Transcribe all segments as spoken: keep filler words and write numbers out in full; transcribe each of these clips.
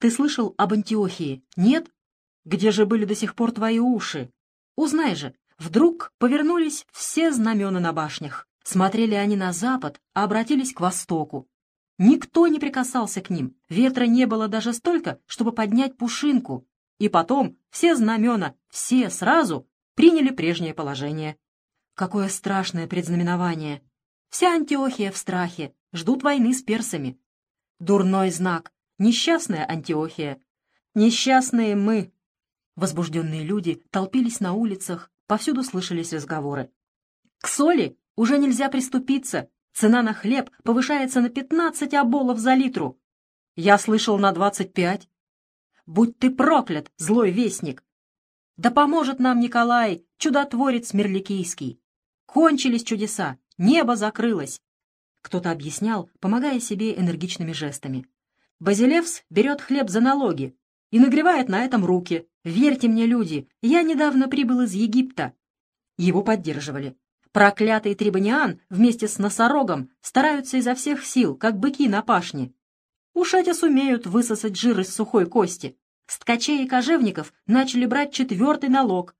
Ты слышал об Антиохии? Нет? Где же были до сих пор твои уши? Узнай же, вдруг повернулись все знамена на башнях. Смотрели они на запад, а обратились к востоку. Никто не прикасался к ним, ветра не было даже столько, чтобы поднять пушинку. И потом все знамена, все сразу, приняли прежнее положение. Какое страшное предзнаменование! Вся Антиохия в страхе, ждут войны с персами. Дурной знак, несчастная Антиохия. Несчастные мы. Возбужденные люди толпились на улицах, повсюду слышались разговоры. К соли уже нельзя приступиться, цена на хлеб повышается на пятнадцать оболов за литру. Я слышал на двадцать пять. Будь ты проклят, злой вестник! Да поможет нам Николай, чудотворец Мерликийский. Кончились чудеса, небо закрылось. Кто-то объяснял, помогая себе энергичными жестами. Базилевс берет хлеб за налоги и нагревает на этом руки. Верьте мне, люди, я недавно прибыл из Египта. Его поддерживали. Проклятый Трибониан вместе с носорогом стараются изо всех сил, как быки на пашне. Уж эти сумеют высосать жир из сухой кости. С ткачей и кожевников начали брать четвертый налог.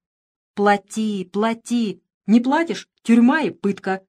Плати, плати. Не платишь — тюрьма и пытка.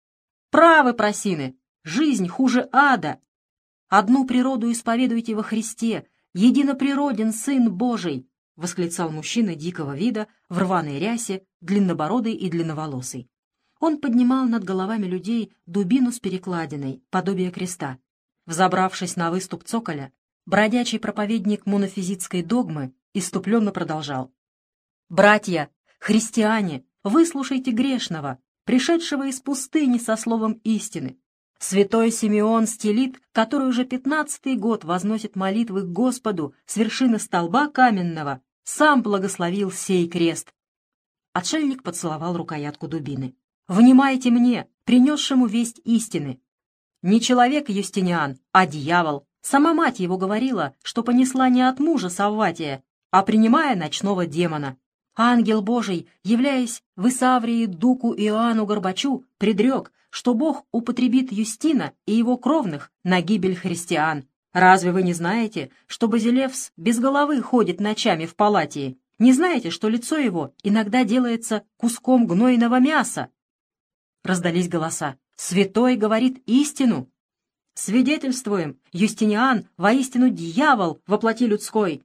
Правы, просины, жизнь хуже ада. Одну природу исповедуйте во Христе, единоприроден Сын Божий, — восклицал мужчина дикого вида в рваной рясе, длиннобородый и длинноволосый. Он поднимал над головами людей дубину с перекладиной, подобие креста. Взобравшись на выступ цоколя, бродячий проповедник монофизитской догмы иступленно продолжал. «Братья, христиане, выслушайте грешного, пришедшего из пустыни со словом истины. Святой Симеон Стелит, который уже пятнадцатый год возносит молитвы к Господу с вершины столба каменного, сам благословил сей крест». Отшельник поцеловал рукоятку дубины. «Внимайте мне, принесшему весть истины. Не человек Юстиниан, а дьявол. Сама мать его говорила, что понесла не от мужа Савватия, а принимая ночного демона. Ангел Божий, являясь в Исаврии дуку Иоанну Горбачу, предрек, что Бог употребит Юстина и его кровных на гибель христиан. Разве вы не знаете, что Базилевс без головы ходит ночами в Палатии? Не знаете, что лицо его иногда делается куском гнойного мяса?» Раздались голоса. «Святой говорит истину!» «Свидетельствуем, Юстиниан воистину дьявол во плоти людской!»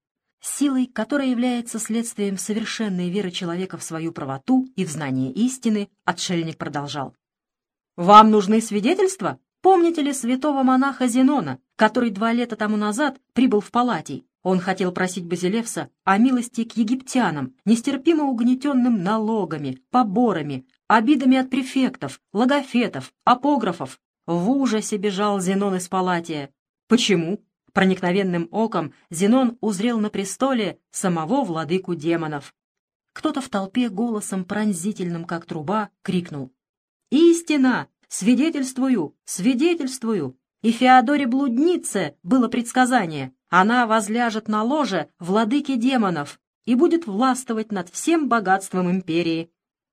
Силой, которая является следствием совершенной веры человека в свою правоту и в знание истины, отшельник продолжал. «Вам нужны свидетельства? Помните ли святого монаха Зенона, который два лета тому назад прибыл в Палатий? Он хотел просить Базилевса о милости к египтянам, нестерпимо угнетенным налогами, поборами, обидами от префектов, логофетов, апографов. В ужасе бежал Зенон из Палатия. Почему? Проникновенным оком Зенон узрел на престоле самого владыку демонов. Кто-то в толпе голосом пронзительным, как труба, крикнул. «Истина! Свидетельствую! Свидетельствую! И Феодоре блуднице было предсказание. Она возляжет на ложе владыки демонов и будет властвовать над всем богатством империи».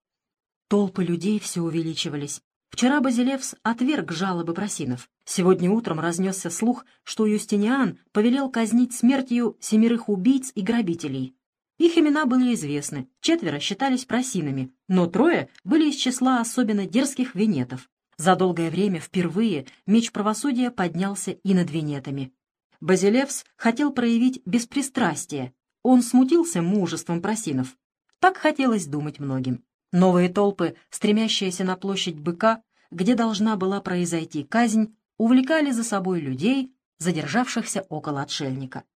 Толпы людей все увеличивались. Вчера Базилевс отверг жалобы просинов. Сегодня утром разнесся слух, что Юстиниан повелел казнить смертью семерых убийц и грабителей. Их имена были известны, четверо считались просинами, но трое были из числа особенно дерзких венетов. За долгое время впервые меч правосудия поднялся и над венетами. Базилевс хотел проявить беспристрастие. Он смутился мужеством просинов. Так хотелось думать многим. Новые толпы, стремящиеся на площадь Быка, где должна была произойти казнь, увлекали за собой людей, задержавшихся около отшельника.